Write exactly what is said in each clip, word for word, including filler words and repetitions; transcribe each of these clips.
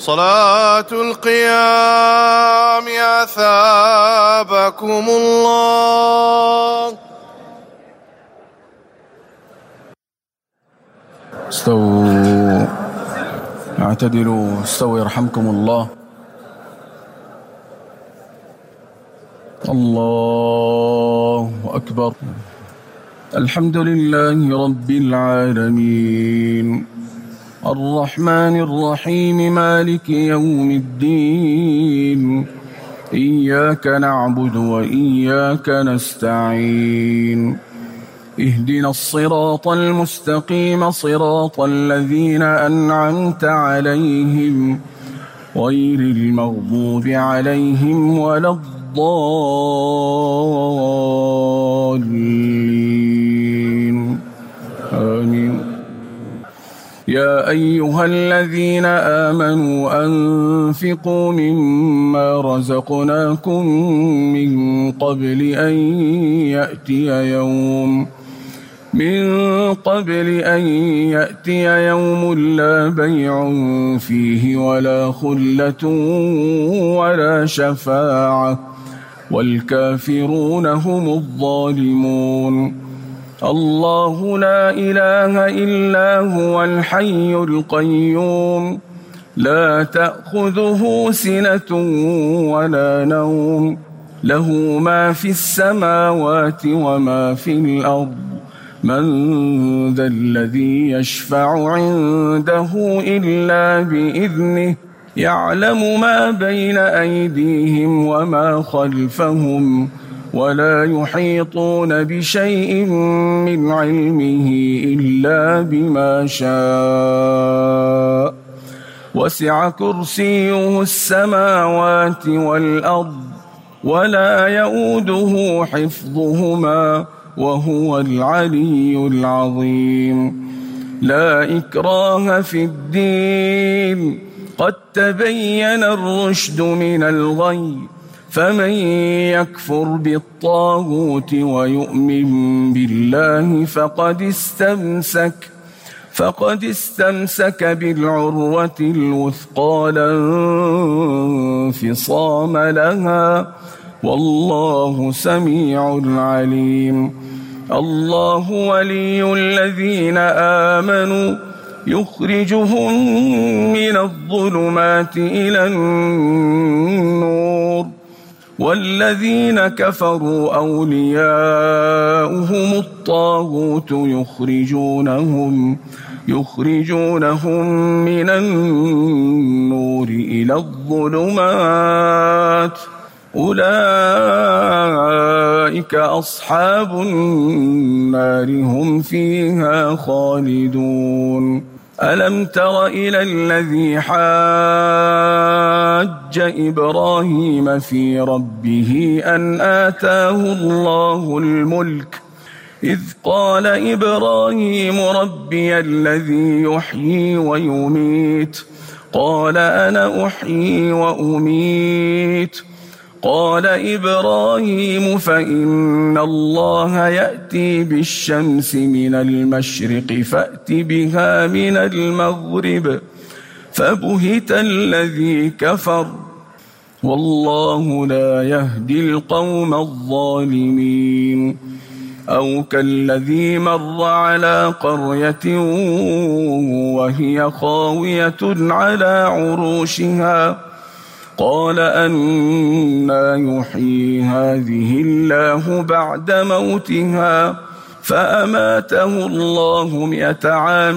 صلاة القيام أثابكم الله. استووا اعتدلوا استووا يرحمكم الله. الله أكبر. الحمد لله رب العالمين الرحمن الرحيم مالك يوم الدين إياك نعبد وإياك نستعين اهدنا الصراط المستقيم صراط الذين أنعمت عليهم غير المغضوب عليهم ولا الضالين آمين. يا أيها الذين آمنوا أنفقوا مما رزقناكم من قبل أن يأتي يوم من قبل أن يأتي يوم لا بيع فيه ولا خلة ولا شفاعة والكافرون هم الظالمون. الله لا إله إلا هو الحي القيوم لا تأخذه سنة ولا نوم له ما في السماوات وما في الأرض من ذا الذي يشفع عنده إلا بإذنه يعلم ما بين أيديهم وما خلفهم ولا يحيطون بشيء من علمه إلا بما شاء وسع كرسيه السماوات والأرض ولا يؤوده حفظهما وهو العلي العظيم. لا إكراه في الدين قد تبين الرشد من الغي فمن يكفر بالطاغوت ويؤمن بالله فقد استمسك فقد استمسك بالعروة الوثقى لا انفصام لها والله سميع عليم. الله ولي الذين آمنوا يخرجهم من الظلمات إلى النور والذين كفروا أولياؤهم الطاغوت يخرجونهم يخرجونهم من النور إلى الظلمات أولئك أصحاب النار هم فيها خالدون. ألم تر إلى الذي حاج إبراهيم في ربه أن آتاه الله الملك إذ قال إبراهيم ربي الذي يحيي ويميت قال أنا أحيي وأميت قال إبراهيم فإن الله يأتي بالشمس من المشرق فأت بها من المغرب فبهت الذي كفر والله لا يهدي القوم الظالمين. أو كالذي مر على قرية وهي خاوية على عروشها قال أنى يحيي هذه الله بعد موتها فأماته الله مئة عام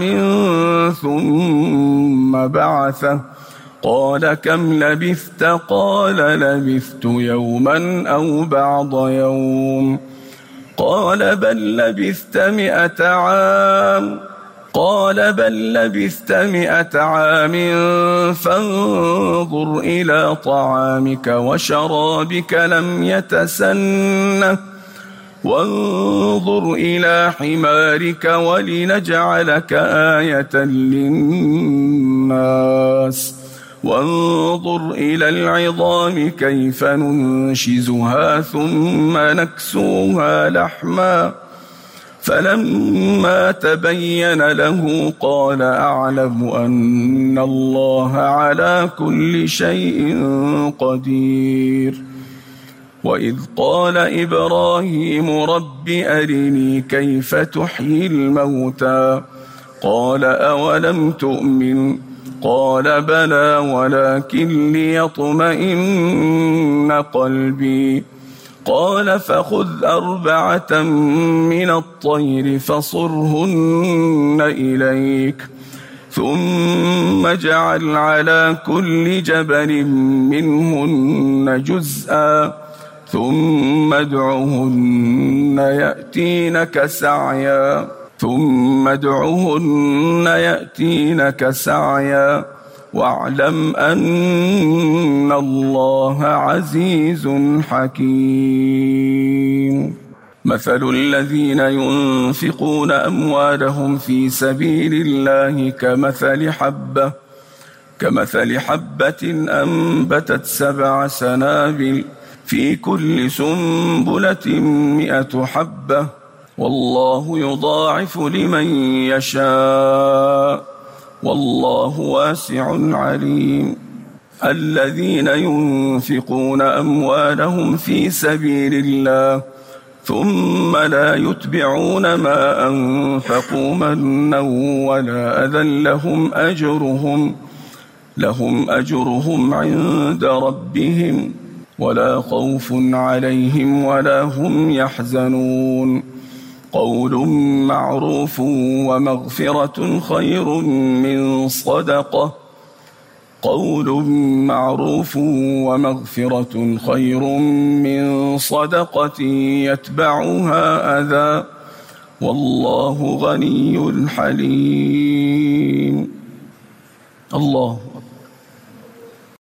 ثم بعثه قال كم لبثت قال لبثت يوما أو بعض يوم قال بل لبثت مئة عام قال بل لبثت مئة عام فانظر إلى طعامك وشرابك لم يتسنه وانظر إلى حمارك ولنجعلك آية للناس وانظر إلى العظام كيف ننشزها ثم نكسوها لحما فلما تبين له قال أعلم أن الله على كل شيء قدير. وإذ قال إبراهيم رب أرني كيف تحيي الموتى قال أولم تؤمن قال بلى ولكن ليطمئن قلبي قال فخذ أربعة من الطير فصرهن إليك ثم اجعل على كل جبل منهن جزءا ثم ادعهن يأتينك سعيا ثم ادعهن يأتينك سعيا واعلم أن الله عزيز حكيم. مثل الذين ينفقون أموالهم في سبيل الله كمثل حبة كمثل حبة أنبتت سبع سنابل في كل سنبلة مئة حبة والله يضاعف لمن يشاء والله واسع عليم. الذين ينفقون أموالهم في سبيل الله ثم لا يتبعون ما أنفقوا منا ولا أذى لهم أجرهم لهم أجرهم عند ربهم ولا خوف عليهم ولا هم يحزنون. قول معروف ومغفرة خير من صدقة قول معروف ومغفرة خير من صدقة يتبعها أذى والله غني حليم. الله